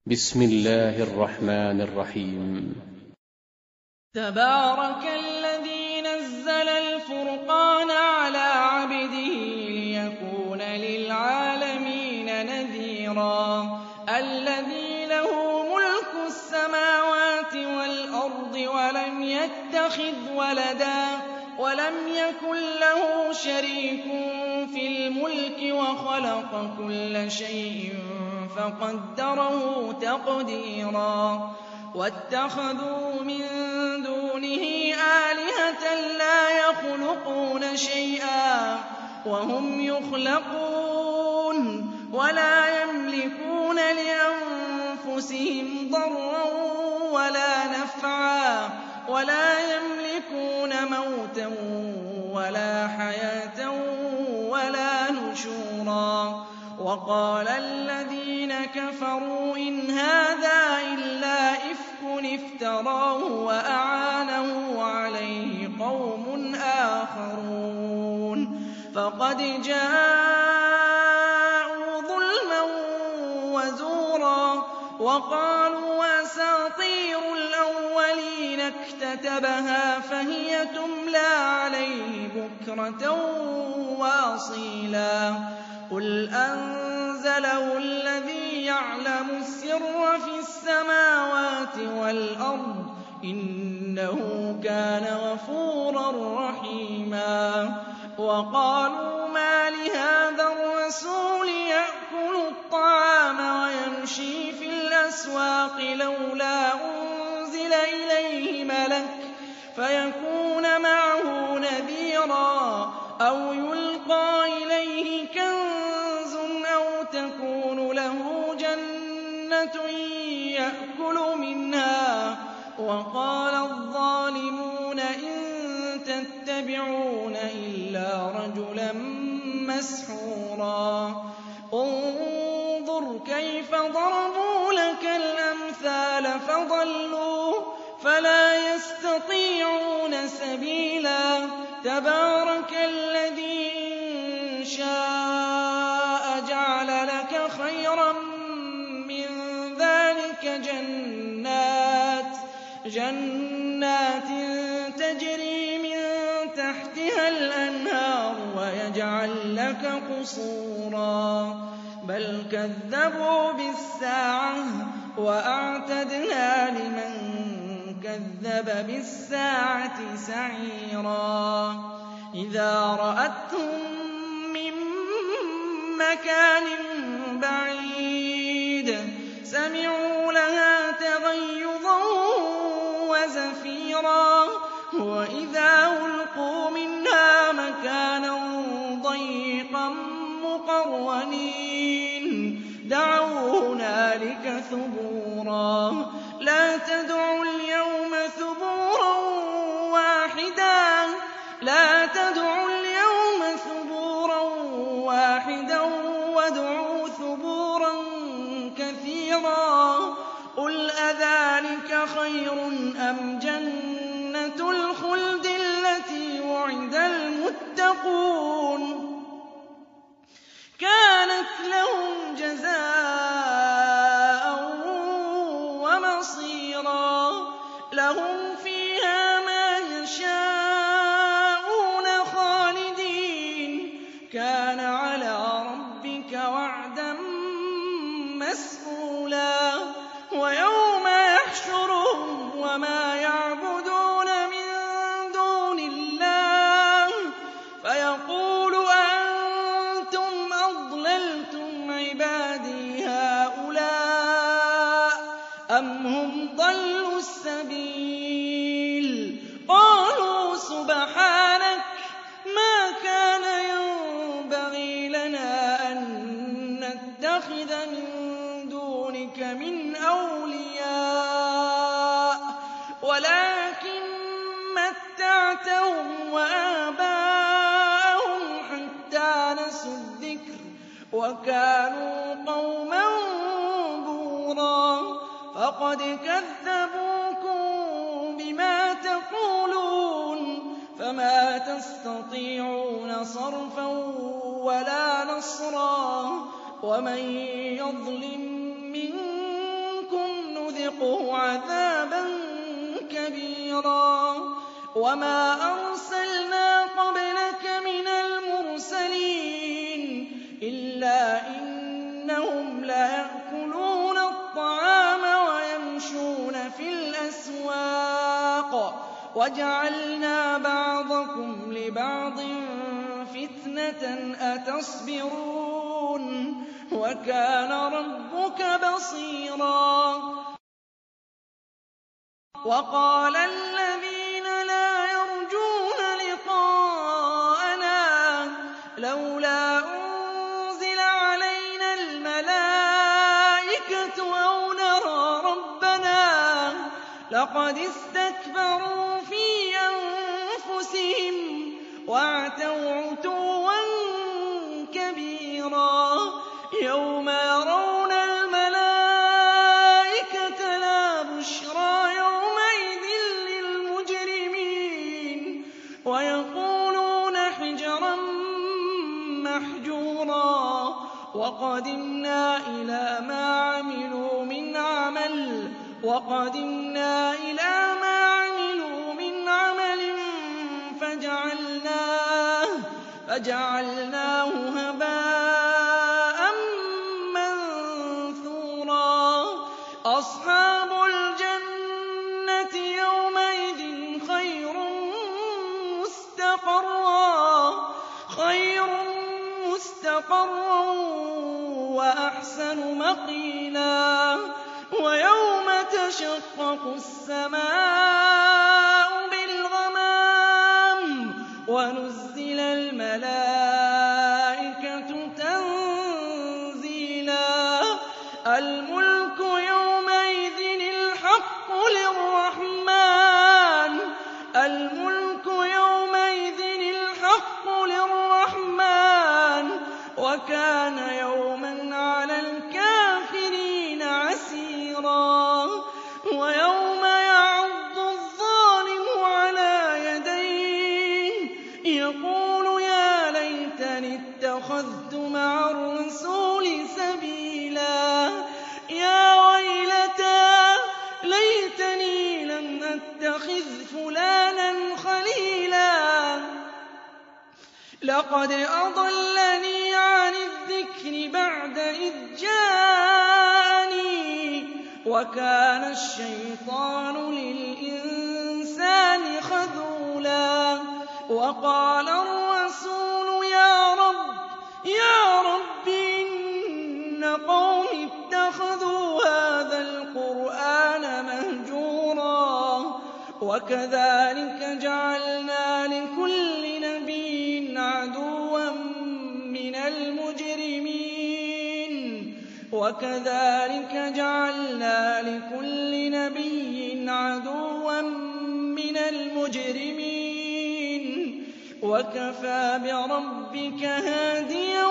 بسم الله الرحمن الرحيم. تبارك الذي نزل الفرقان على عبده ليكون للعالمين نذيرا الذي له ملك السماوات والأرض ولم يتخذ ولدا ولم يكن له شريك في الملك وخلق كل شيء فقدره تقديرا واتخذوا من دونه آلهة لا يخلقون شيئا وهم يخلقون ولا يملكون لأنفسهم ضرا ولا نفعا ولا يملكون موتا ولا حياة ولا نشورا وقال الذين كفروا إن هذا إلا إفك افتراه وأعانه عليه قوم آخرون فقد جاءوا ظلما وزورا وقالوا أساطير الأولين اكتتبها فهي تملى عليه بكرة وأصيلا قل أنزله الذي يعلم السر في السماوات والأرض إنه كان غفورا رحيما وقالوا ما لهذا الرسول يأكل الطعام ويمشي في الأسواق لولا أنزل إليه ملك فيكون معه نذيرا أو يلقى إليه كنز أو تكون له جنة يأكل منها وقال الظالمون إن تتبعون إلا رجلا مسحورا انظر كيف ضربوا لك الأمثال فضلوا فلا يستطيعون سبيلا تبارك الذي إن شاء جعل لك خيرا من ذلك جنات تجري من تحتها الأنهار ويجعل لك قصورا بل كذبوا بالساعة وأعتدنا لمن كذب بالساعة سعيرا إذا رأتهم من مكان بعيد سمعوا لها تغيظا وزفيرا وإذا ألقوا منها مكانا ضيقا مقرنين دعوا هنالك ثبورا لا تدعوا اليوم ثبورا وادعوا ثبورا كثيرا قل أذلك خير أم جنة الخلد التي وعد المتقون كانت لهم جزاء ومصيرا لهم فيها ما يشاءون خالدين كان على ربك وعدا مسئولا ويوم يحشرهم وما يعبدون من دون الله فيقول أأنتم أضللتم عبادي هؤلاء أم هم ضلوا السبيل قالوا سبحانك ما كان ينبغي لنا أن نتخذ من دونك من أولياء ولكن متعتهم وآباءهم حتى نسوا الذكر وكانوا قوما بورا فقد كذبوكم بما تقولون فما تستطيعون صرفا ولا نصرا ومن يظلم منكم نُذِيقُهُ عَذَابًا كَبِيرًا وَمَا أَرْسَلْنَا قَبْلَكَ مِنَ الْمُرْسَلِينَ إِلَّا إِنَّهُمْ لَيَأْكُلُونَ الطَّعَامَ وَيَمْشُونَ فِي الْأَسْوَاقِ وَجَعَلْنَا بَعْضَكُمْ لِبَعْضٍ فِتْنَةً أَتَصْبِرُونَ وَكَانَ رَبُّكَ بَصِيرًا وَقَالَ الَّذِينَ لَا يَرْجُونَ لِقَاءَنَا لَوْلَا أُنزِلَ عَلَيْنَا الْمَلَائِكَةُ أَوْ نَرَىٰ رَبَّنَا لَقَدِ اسْتَكْبَرُوا فِي أَنفُسِهِمْ وَعَتَوْا عُتُوًّا كَبِيرًا يَوْمَ يَرَوْنَ الْمَلَائِكَةَ لَا بُشْرَىٰ يَوْمَئِذٍ لِّلْمُجْرِمِينَ وَيَقُولُونَ حِجْرًا مَّحْجُورًا وَقَدِمْنَا إِلَىٰ مَا عَمِلُوا مِنْ عَمَلٍ فَجَعَلْنَاهُ هَبَاءً مَّنثُورًا أَصْحَابُ الْجَنَّةِ يَوْمَئِذٍ خَيْرٌ مُّسْتَقَرًّا وَأَحْسَنُ مَقِيلًا وَيَوْمَ تَشَقَّقُ السَّمَاءُ بِالْغَمَامِ وَنُزِّلَ الْمَلَائِكَةُ تَنزِيلًا الْمُلْكُ يَوْمَئِذٍ الْحَقُّ لِلرَّحْمَٰنِ وَكَانَ يَوْمًا عَلَى الْكَافِرِينَ عَسِيرًا وَيَوْمَ يَعَضُّ الظَّالِمُ عَلَىٰ يَدَيْهِ يَقُولُ يَا لَيْتَنِي اتَّخَذْتُ مَعَ الرَّسُولِ سَبِيلًا يَا وَيْلَتَىٰ لَيْتَنِي لَمْ أَتَّخِذْ فُلَانًا خَلِيلًا لَّقَدْ أَضَلَّنِي عَنِ الذِّكْرِ بَعْدَ إِذْ جَاءَنِي وَكَانَ الشَّيْطَانُ لِلْإِنسَانِ خَذُولًا وَقَالَ الرَّسُولُ يَا رَبِّ إِنَّ قَوْمِي اتَّخَذُوا هَٰذَا الْقُرْآنَ مَهْجُورًا وَكَذَٰلِكَ جَعَلْنَا لِكُلِّ نَبِيٍّ عَدُوًّا مِّنَ الْمُجْرِمِينَ وَكَفَىٰ بِرَبِّكَ هَادِيًا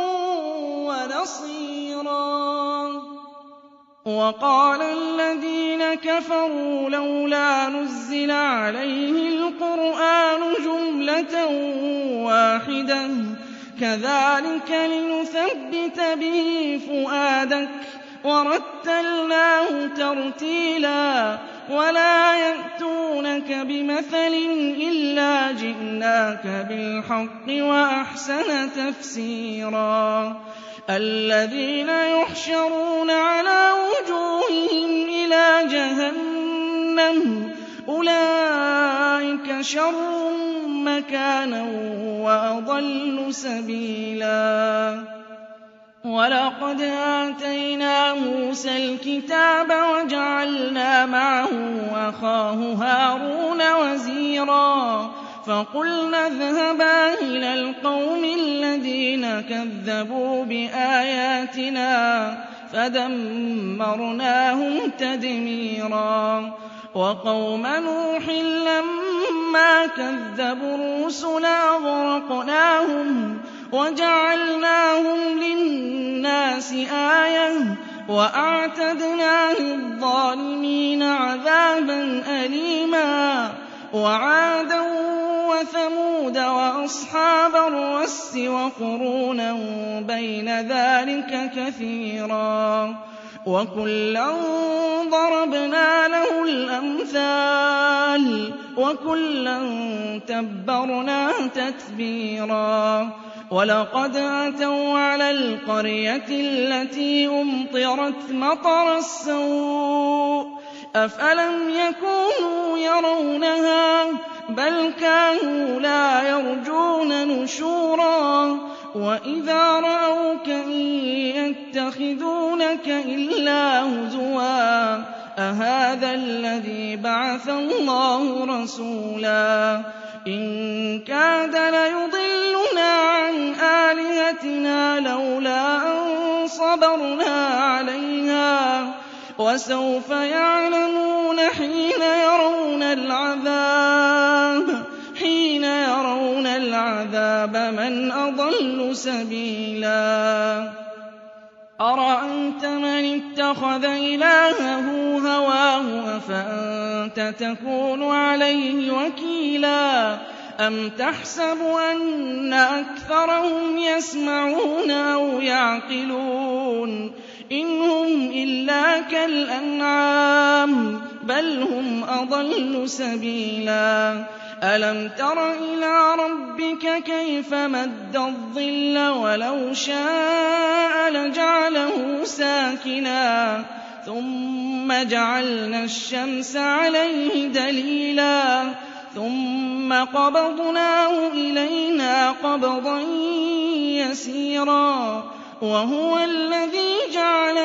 وَنَصِيرًا وَقَالَ الَّذِينَ كَفَرُوا لَوْلَا نُزِّلَ عَلَيْهِ الْقُرْآنُ جُمْلَةً وَاحِدَةً كَذَٰلِكَ لِنُثَبِّتَ بِهِ فُؤَادَكَ وَرَتَّلْنَاهُ تَرْتِيلًا وَلَا يَأْتُونَكَ بِمَثَلٍ إِلَّا جِئْنَاكَ بِالْحَقِّ وَأَحْسَنَ تَفْسِيرًا الَّذِينَ يُحْشَرُونَ عَلَىٰ وُجُوهِهِمْ إِلَىٰ جَهَنَّمَ أُولَٰئِكَ شَرٌّ مَّكَانًا وَأَضَلُّ سَبِيلًا وَلَقَدْ آتَيْنَا مُوسَى الْكِتَابَ وَجَعَلْنَا مَعَهُ أَخَاهُ هَارُونَ وَزِيرًا فَقُلْنَا اذْهَبَا إِلَى الْقَوْمِ الَّذِينَ كَذَّبُوا بِآيَاتِنَا فَدَمَّرْنَاهُمْ تَدْمِيرًا وَقَوْمَ نُوحٍ لَّمَّا كَذَّبُوا الرُّسُلَ أَغْرَقْنَاهُمْ وَجَعَلْنَاهُمْ لِلنَّاسِ آيَةً وَأَعْتَدْنَا لِلظَّالِمِينَ عَذَابًا أَلِيمًا وَعَادًا وَثَمُودَ وَأَصْحَابَ الرَّسِّ وَقُرُونًا بَيْنَ ذَٰلِكَ كَثِيرًا وَكُلًّا ضَرَبْنَا لَهُ الْأَمْثَالَ وَكُلًّا تَبَّرْنَا تَتْبِيرًا وَلَقَدْ أَتَوْا عَلَى الْقَرْيَةِ الَّتِي أُمْطِرَتْ مَطَرَ السَّوْءِ أَفَلَمْ يَكُونُوا يَرَوْنَهَا بَلْ كَانُوا لَا يَرْجُونَ نُشُورًا وَإِذَا رَأَوْكَ إِن يَتَّخِذُونَكَ إِلَّا هُزُوًا أَهَٰذَا الَّذِي بَعَثَ اللَّهُ رَسُولًا إِن كَادَ لَيُضِلُّنَا عَنْ آلِهَتِنَا لَوْلَا أَن صَبَرْنَا عَلَيْهَا وَسَوْفَ يَعْلَمُونَ حِينَ يَرَوْنَ الْعَذَابَ مَنْ أَضَلُّ سَبِيلًا أَرَأَيْتَ مَنِ اتَّخَذَ إِلَٰهَهُ هَوَاهُ أَفَأَنتَ تَكُونُ عَلَيْهِ وَكِيلًا أَمْ تَحْسَبُ أَنَّ أَكْثَرَهُمْ يَسْمَعُونَ أَوْ يَعْقِلُونَ إِنْ هُمْ إِلَّا كَالْأَنْعَامِ بَلْ هُمْ أَضَلُّ سَبِيلًا أَلَمْ تَرَ إِلَىٰ رَبِّكَ كَيْفَ مَدَّ الظِّلَّ وَلَوْ شَاءَ لَجَعَلَهُ سَاكِنًا ثُمَّ جَعَلْنَا الشَّمْسَ عَلَيْهِ دَلِيلًا ثُمَّ قَبَضْنَاهُ إِلَيْنَا قَبْضًا يَسِيرًا وَهُوَ الَّذِي جَعَلَ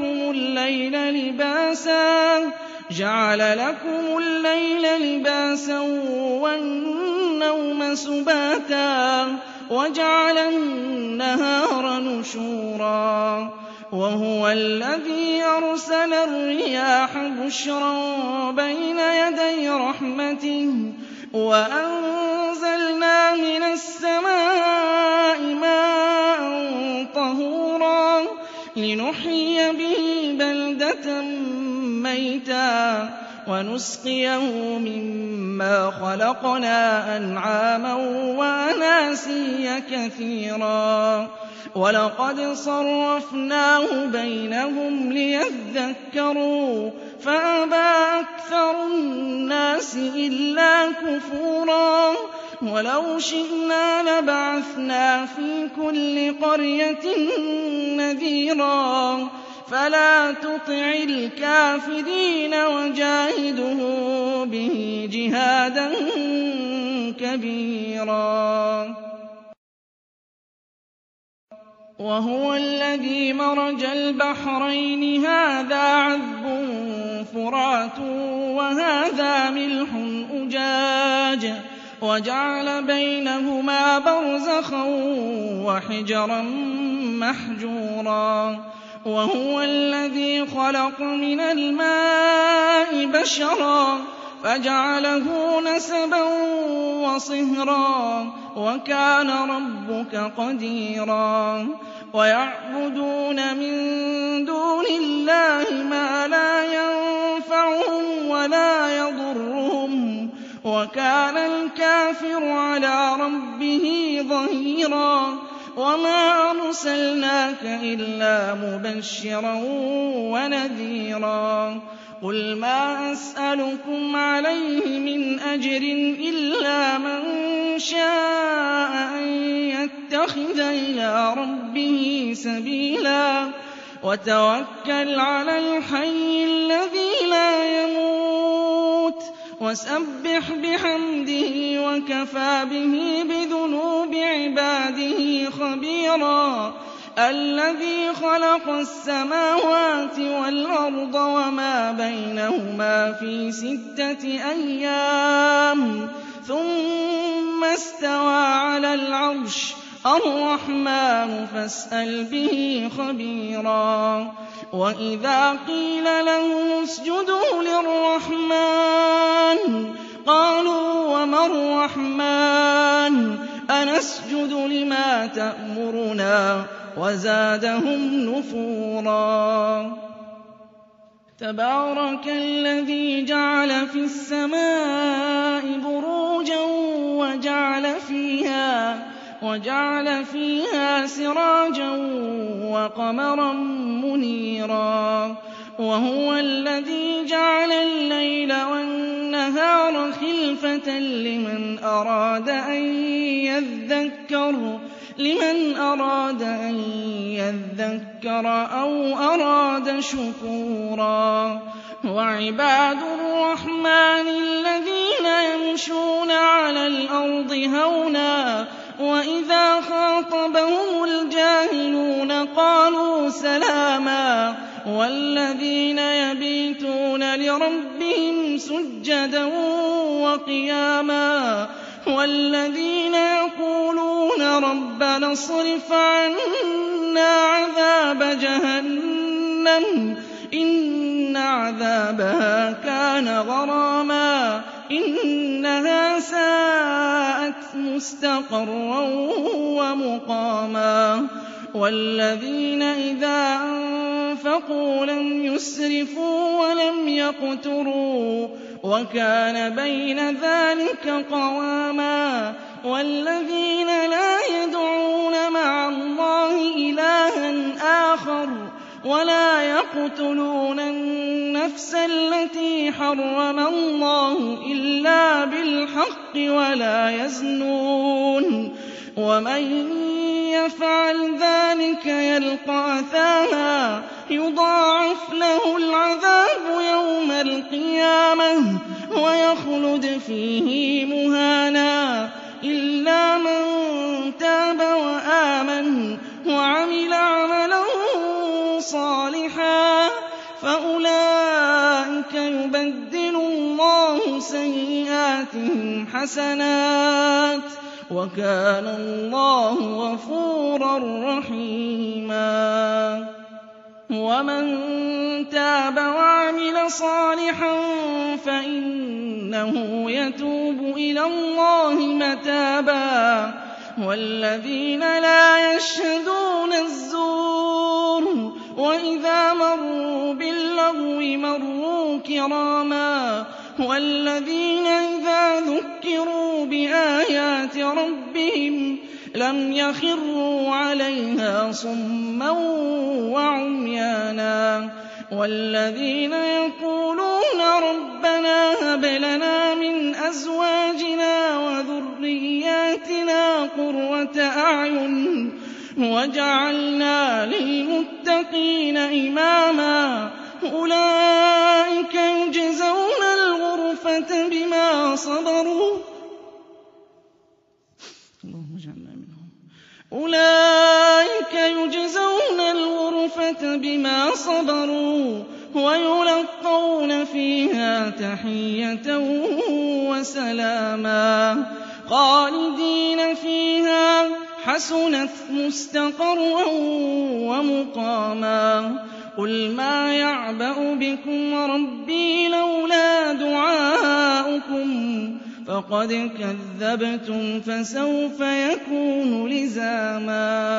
لَكُمُ اللَّيْلَ لِبَاسًا وَالنَّوْمَ سُبَاتًا وَجَعَلَ النَّهَارَ نُشُورًا وَهُوَ الَّذِي أَرْسَلَ الرِّيَاحَ بُشْرًا بَيْنَ يَدَيْ رَحْمَتِهِ وَأَنزَلْنَا مِنَ السَّمَاءِ مَاءً طَهُورًا لِّنُحْيِيَ بِهِ بَلْدَةً مَّيْتًا وَنُسْقِيَهُ مِمَّا خَلَقْنَا أَنْعَامًا وَأَنَاسِيَّ كَثِيرًا وَلَقَدْ صَرَّفْنَاهُ بَيْنَهُمْ لِيَذَّكَّرُوا فَأَبَىٰ أَكْثَرُ النَّاسِ إِلَّا كُفُورًا وَلَوْ شِئْنَا لَبَعَثْنَا فِي كُلِّ قَرْيَةٍ نَّذِيرًا فَلَا تُطِعِ الْكَافِرِينَ وَجَاهِدْهُم بِهِ جِهَادًا كَبِيرًا وَهُوَ الَّذِي مَرَجَ الْبَحْرَيْنِ هَٰذَا عَذْبٌ فُرَاتٌ وَهَٰذَا مِلْحٌ أُجَاجٌ وَجَعَلَ بَيْنَهُمَا بَرْزَخًا وَحِجْرًا مَّحْجُورًا وَهُوَ الَّذِي خَلَقَ مِنَ الْمَاءِ بَشَرًا فَجَعَلَهُ نَسَبًا وَصِهْرًا وَكَانَ رَبُّكَ قَدِيرًا وَيَعْبُدُونَ مِن دُونِ اللَّهِ مَا لَا يَنفَعُهُمْ وَلَا يَضُرُّهُمْ وَكَانَ الْكَافِرُ عَلَىٰ رَبِّهِ ظَهِيرًا وَمَا أَرْسَلْنَاكَ إِلَّا مُبَشِّرًا وَنَذِيرًا قُلْ مَا أَسْأَلُكُمْ عَلَيْهِ مِنْ أَجْرٍ إِلَّا مَن شَاءَ أَن يَتَّخِذَ إِلَىٰ رَبِّهِ سَبِيلًا وَتَوَكَّلْ عَلَى الْحَيِّ الَّذِي لَا يَمُوتُ وَسَبِّحْ بِحَمْدِهِ وَكَفَىٰ بِهِ بِذُنُوبِ عِبَادِهِ خَبِيرًا الَّذِي خَلَقَ السَّمَاوَاتِ وَالْأَرْضَ وَمَا بَيْنَهُمَا فِي 6 أَيَّامٍ ثُمَّ اسْتَوَىٰ عَلَى الْعَرْشِ الرَّحْمَٰنُ فَاسْأَلْ بِهِ خَبِيرًا وَإِذَا قِيلَ لَهُمُ اسْجُدُوا لِلرَّحْمَٰنِ قَالُوا وَمَا الرَّحْمَٰنُ أَنَسْجُدُ لِمَا تَأْمُرُنَا وَزَادَهُمْ نُفُورًا تَبَارَكَ الَّذِي جَعَلَ فِي السَّمَاءِ بُرُوجًا وجعل فيها سراجا وقمرا منيرا وهو الذي جعل الليل والنهار خلفة لمن أراد أن يذكر أو أراد شكورا وعباد الرحمن الذين يمشون على الأرض هونا وإذا خاطبهم الجاهلون قالوا سلاما والذين يبيتون لربهم سجدا وقياما والذين يقولون ربنا اصرف عنا عذاب جهنم إن عذابها كان غراما إنها ساءت مستقرا ومقاما والذين إذا أنفقوا لم يسرفوا ولم يقتروا وكان بين ذلك قواما والذين لا يدعون مع الله إلها آخر ولا يقتلون النفس التي حرم الله إلا بالحق ولا يزنون ومن يفعل ذلك يلقى أثاما يضاعف له العذاب يوم القيامة ويخلد فيه مهانا إلا من تاب وآمن وعمل عملا صالحا فأولئك يبدل الله سيئاتهم حسنات وكان الله غفورا رحيما ومن تاب وعمل صالحا فإنه يتوب إلى الله متابا والذين لا يشهدون الزور وإذا مروا باللغو مروا كراما والذين إذا ذكروا بآيات ربهم لم يخروا عليها صما وعميانا والذين يقولون ربنا هب لنا من أزواجنا وذرياتنا قرة أعين وجعلنا للمتقين إماما أولئك يجزون الغرفة بما صبروا اللهم اجعلنا منهم أولئك يجزون الغرفة بما صبروا ويلقون فيها تحية وسلاما خالدين فيها حسنت مستقرا ومقاما قل ما يعبأ بكم ربي لولا دعاؤكم فقد كذبتم فسوف يكون لزاما